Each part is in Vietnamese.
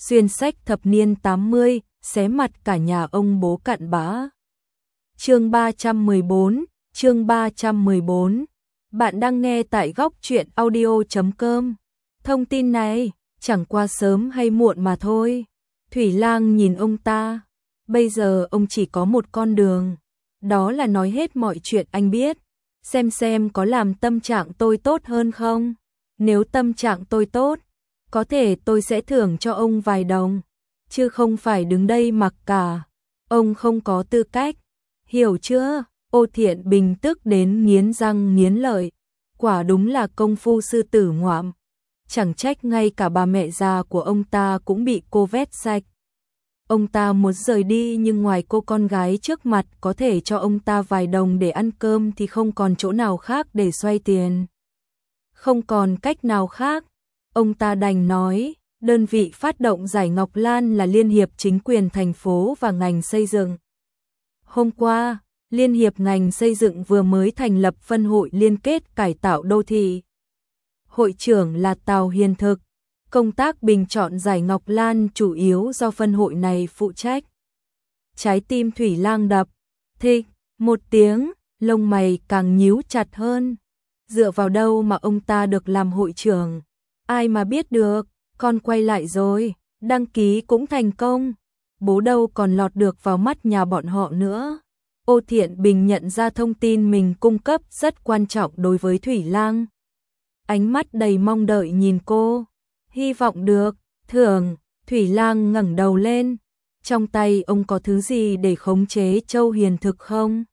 xuyên sách thập niên 80, xé mặt cả nhà ông bố cặn bã. Chương 314, chương 314. Bạn đang nghe tại góc truyện audio.com. Thông tin này chẳng qua sớm hay muộn mà thôi. Thủy Lang nhìn ông ta. Bây giờ ông chỉ có một con đường. Đó là nói hết mọi chuyện anh biết. Xem có làm tâm trạng tôi tốt hơn không? Nếu tâm trạng tôi tốt, có thể tôi sẽ thưởng cho ông vài đồng. Chứ không phải đứng đây mặc cả. Ông không có tư cách. Hiểu chưa? Ô Thiện Bình tức đến nghiến răng nghiến lợi. Quả đúng là công phu sư tử ngoạm. Chẳng trách ngay cả bà mẹ già của ông ta cũng bị cô vét sạch. Ông ta muốn rời đi nhưng ngoài cô con gái trước mặt có thể cho ông ta vài đồng để ăn cơm thì không còn chỗ nào khác để xoay tiền. Không còn cách nào khác, ông ta đành nói, đơn vị phát động giải Ngọc Lan là Liên hiệp chính quyền thành phố và ngành xây dựng. Hôm qua, Liên hiệp ngành xây dựng vừa mới thành lập phân hội liên kết cải tạo đô thị. Hội trưởng là Tào Hiền Thực. Công tác bình chọn giải Ngọc Lan chủ yếu do phân hội này phụ trách. Trái tim Thủy Lang đập thịch một tiếng, lông mày càng nhíu chặt hơn. Dựa vào đâu mà ông ta được làm hội trưởng? Ai mà biết được, con quay lại rồi, đăng ký cũng thành công. Bố đâu còn lọt được vào mắt nhà bọn họ nữa. Ô Thiện Bình nhận ra thông tin mình cung cấp rất quan trọng đối với Thủy Lang. Ánh mắt đầy mong đợi nhìn cô. Hy vọng được, thưởng. Thủy Lang ngẩng đầu lên. Trong tay ông có thứ gì để khống chế Châu Hiền Thực không?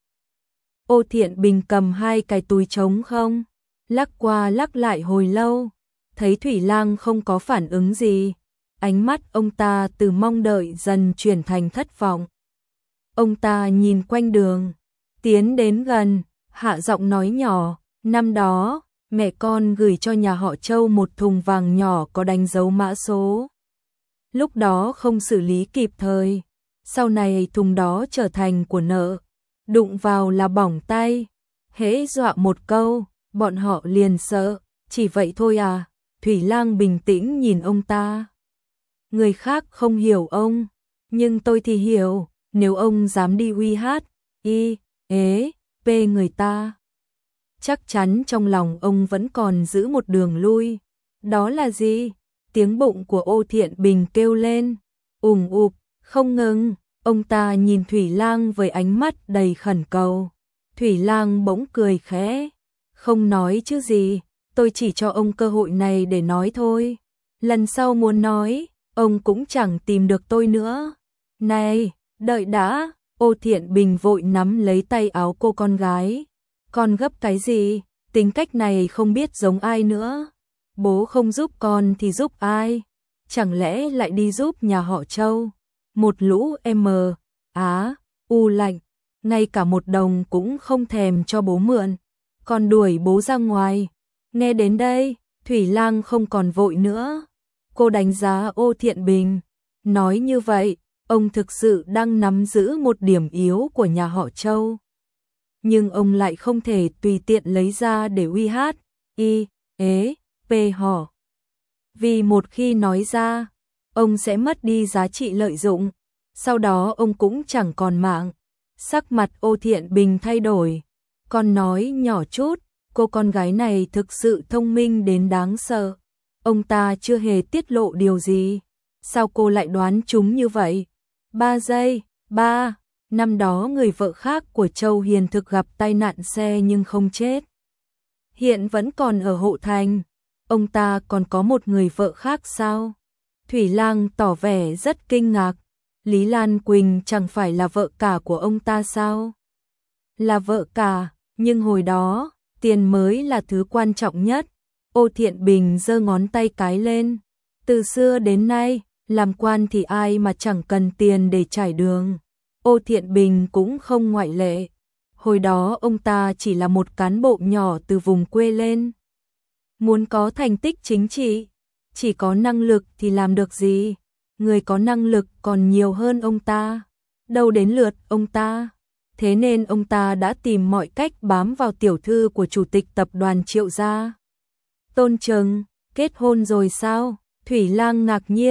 Ô Thiện Bình cầm hai cái túi trống không? Lắc qua lắc lại hồi lâu. Thấy Thủy Lang không có phản ứng gì. Ánh mắt ông ta từ mong đợi dần chuyển thành thất vọng. Ông ta nhìn quanh đường. Tiến đến gần, hạ giọng nói nhỏ. Năm đó, mẹ con gửi cho nhà họ Châu một thùng vàng nhỏ có đánh dấu mã số. Lúc đó không xử lý kịp thời. Sau này thùng đó trở thành của nợ. Đụng vào là bỏng tay. Hễ dọa một câu, bọn họ liền sợ. Chỉ vậy thôi à? Thủy Lang bình tĩnh nhìn ông ta. Người khác không hiểu ông, nhưng tôi thì hiểu. Nếu ông dám đi uy hát, người ta, chắc chắn trong lòng ông vẫn còn giữ một đường lui. Đó là gì? Tiếng bụng của Ô Thiện Bình kêu lên, ùng ục, không ngừng. Ông ta nhìn Thủy Lang với ánh mắt đầy khẩn cầu. Thủy Lang bỗng cười khẽ, không nói chứ gì, tôi chỉ cho ông cơ hội này để nói thôi. Lần sau muốn nói, ông cũng chẳng tìm được tôi nữa. Này, đợi đã. Ô Thiện Bình vội nắm lấy tay áo cô con gái. Con gấp cái gì? Tính cách này không biết giống ai nữa. Bố không giúp con thì giúp ai? Chẳng lẽ lại đi giúp nhà họ Châu? Một lũ lạnh, ngay cả một đồng cũng không thèm cho bố mượn. Còn đuổi bố ra ngoài. Nghe đến đây, Thủy Lang không còn vội nữa. Cô đánh giá Ô Thiện Bình. Nói như vậy, ông thực sự đang nắm giữ một điểm yếu của nhà họ Châu. Nhưng ông lại không thể tùy tiện lấy ra để uy hát, họ. Vì một khi nói ra, ông sẽ mất đi giá trị lợi dụng, sau đó ông cũng chẳng còn mạng. Sắc mặt Ô Thiện Bình thay đổi, con nói nhỏ chút, cô con gái này thực sự thông minh đến đáng sợ. Ông ta chưa hề tiết lộ điều gì, sao cô lại đoán chúng như vậy? 3 giây, năm đó người vợ khác của Châu Hiền Thực gặp tai nạn xe nhưng không chết. Hiện vẫn còn ở Hộ Thành. Ông ta còn có một người vợ khác sao? Thủy Lang tỏ vẻ rất kinh ngạc. Lý Lan Quỳnh chẳng phải là vợ cả của ông ta sao? Là vợ cả, nhưng hồi đó, tiền mới là thứ quan trọng nhất. Ô Thiện Bình giơ ngón tay cái lên. Từ xưa đến nay, làm quan thì ai mà chẳng cần tiền để trải đường. Ô Thiện Bình cũng không ngoại lệ. Hồi đó ông ta chỉ là một cán bộ nhỏ từ vùng quê lên. Muốn có thành tích chính trị, chỉ có năng lực thì làm được gì? Người có năng lực còn nhiều hơn ông ta. Đâu đến lượt ông ta. Thế nên ông ta đã tìm mọi cách bám vào tiểu thư của chủ tịch tập đoàn Triệu gia. Tôn Trừng, kết hôn rồi sao? Thủy Lang ngạc nhiên,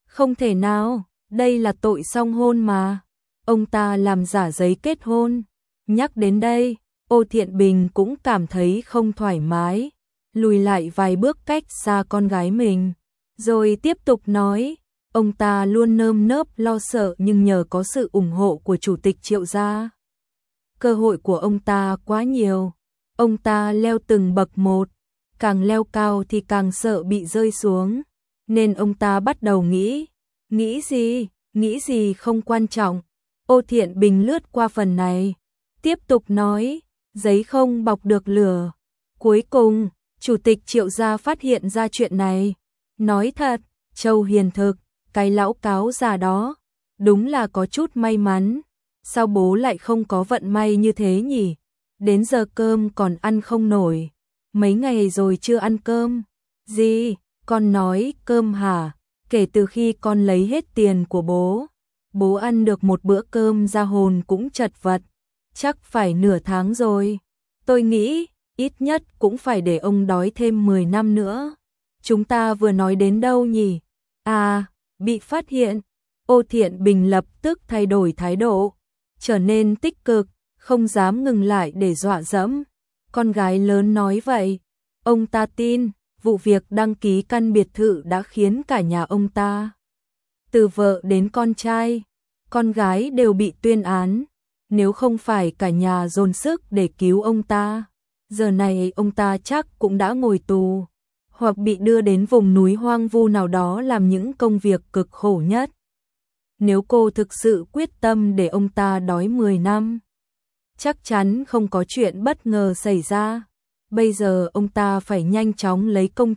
Không thể nào, đây là tội song hôn mà. Ông ta làm giả giấy kết hôn. Nhắc đến đây, Ô Thiện Bình cũng cảm thấy không thoải mái, lùi lại vài bước cách xa con gái mình, rồi tiếp tục nói, ông ta luôn nơm nớp lo sợ nhưng nhờ có sự ủng hộ của Chủ tịch Triệu gia. Cơ hội của ông ta quá nhiều, ông ta leo từng bậc một, càng leo cao thì càng sợ bị rơi xuống, nên ông ta bắt đầu nghĩ gì không quan trọng. Ô Thiện Bình lướt qua phần này, tiếp tục nói, giấy không bọc được lửa. Cuối cùng, Chủ tịch Triệu gia phát hiện ra chuyện này. Nói thật, Châu Hiền Thực, cái lão cáo già đó, đúng là có chút may mắn. Sao bố lại không có vận may như thế nhỉ? Đến giờ cơm còn ăn không nổi. Mấy ngày rồi chưa ăn cơm. Gì? Con nói cơm hả? Kể từ khi con lấy hết tiền của bố ăn được một bữa cơm ra hồn cũng chật vật. Chắc phải nửa tháng rồi. Tôi nghĩ, ít nhất cũng phải để ông đói thêm 10 năm nữa. Chúng ta vừa nói đến đâu nhỉ? À, bị phát hiện. Ô Thiện Bình lập tức thay đổi thái độ, trở nên tích cực, không dám ngừng lại để dọa dẫm. Con gái lớn nói vậy, ông ta tin, vụ việc đăng ký căn biệt thự đã khiến cả nhà ông ta, từ vợ đến con trai, con gái đều bị tuyên án. Nếu không phải cả nhà dồn sức để cứu ông ta, giờ này ông ta chắc cũng đã ngồi tù, hoặc bị đưa đến vùng núi hoang vu nào đó làm những công việc cực khổ nhất. Nếu cô thực sự quyết tâm để ông ta đói 10 năm, chắc chắn không có chuyện bất ngờ xảy ra. Bây giờ ông ta phải nhanh chóng lấy công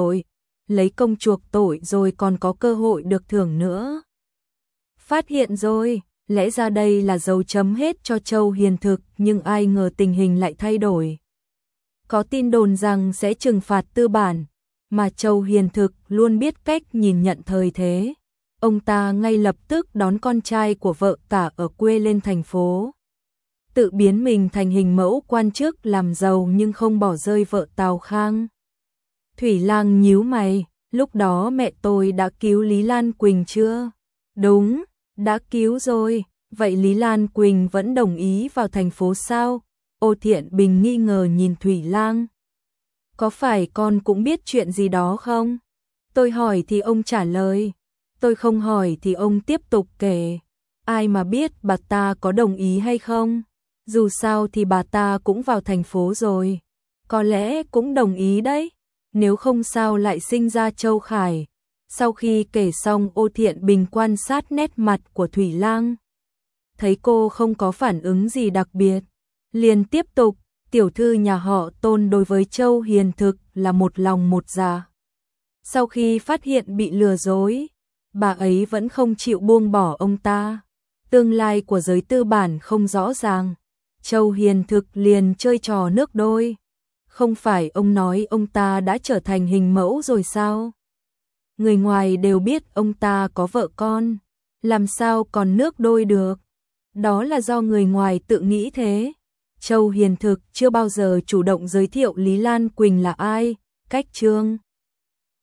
chuộc tội rồi còn có cơ hội được thưởng nữa. Phát hiện rồi, lẽ ra đây là dấu chấm hết cho Châu Hiền Thực, nhưng ai ngờ tình hình lại thay đổi. Có tin đồn rằng sẽ trừng phạt tư bản, mà Châu Hiền Thực luôn biết cách nhìn nhận thời thế. Ông ta ngay lập tức đón con trai của vợ cả ở quê lên thành phố, tự biến mình thành hình mẫu quan chức làm giàu nhưng không bỏ rơi vợ Tào Khang. Thủy Lang nhíu mày, lúc đó mẹ tôi đã cứu Lý Lan Quỳnh chưa? Đúng, đã cứu rồi, vậy Lý Lan Quỳnh vẫn đồng ý vào thành phố sao? Ô Thiện Bình nghi ngờ nhìn Thủy Lang. Có phải con cũng biết chuyện gì đó không? Tôi hỏi thì ông trả lời, tôi không hỏi thì ông tiếp tục kể. Ai mà biết bà ta có đồng ý hay không? Dù sao thì bà ta cũng vào thành phố rồi, có lẽ cũng đồng ý đấy. Nếu không sao lại sinh ra Châu Khải. Sau khi kể xong, Ô Thiện Bình quan sát nét mặt của Thủy Lang, thấy cô không có phản ứng gì đặc biệt, liền tiếp tục, tiểu thư nhà họ Tôn đối với Châu Hiền Thực là một lòng một dạ. Sau khi phát hiện bị lừa dối, bà ấy vẫn không chịu buông bỏ ông ta. Tương lai của giới tư bản không rõ ràng, Châu Hiền Thực liền chơi trò nước đôi. Không phải ông nói ông ta đã trở thành hình mẫu rồi sao? Người ngoài đều biết ông ta có vợ con, làm sao còn nước đôi được? Đó là do người ngoài tự nghĩ thế. Châu Hiền Thực chưa bao giờ chủ động giới thiệu Lý Lan Quỳnh là ai. Cách chương